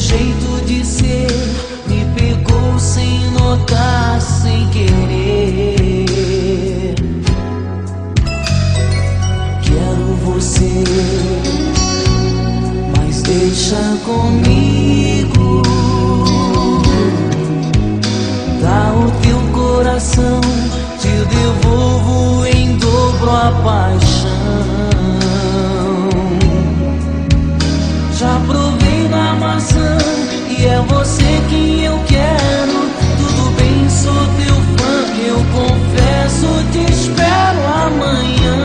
jeito de ser me pegou sem notar, sem querer. Quero você, mas deixa comigo. Dá o teu coração, te devolvo em dobro a paixão. Já provei da maçã e é você que eu quero. Tudo bem, sou teu fã, eu confesso, te espero amanhã.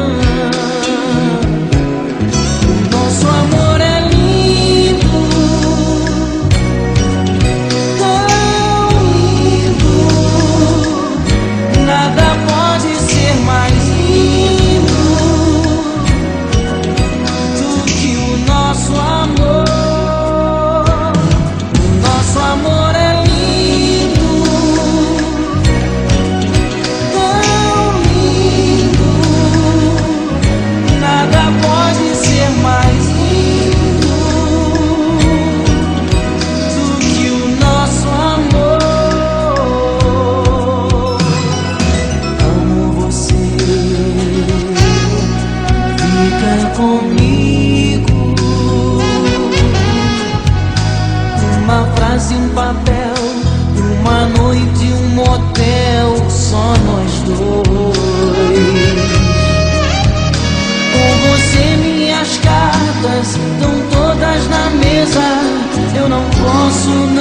Nosso amor é lindo, tão lindo. Nada pode ser mais lindo do que o nosso amor. Nosso amor é lindo, tão lindo. Nada pode ser mais lindo do que o nosso amor. Amo você, fica comigo. Uma frase, um papel, uma noite, um motel, só nós dois. Com você minhas cartas estão todas na mesa. Eu não posso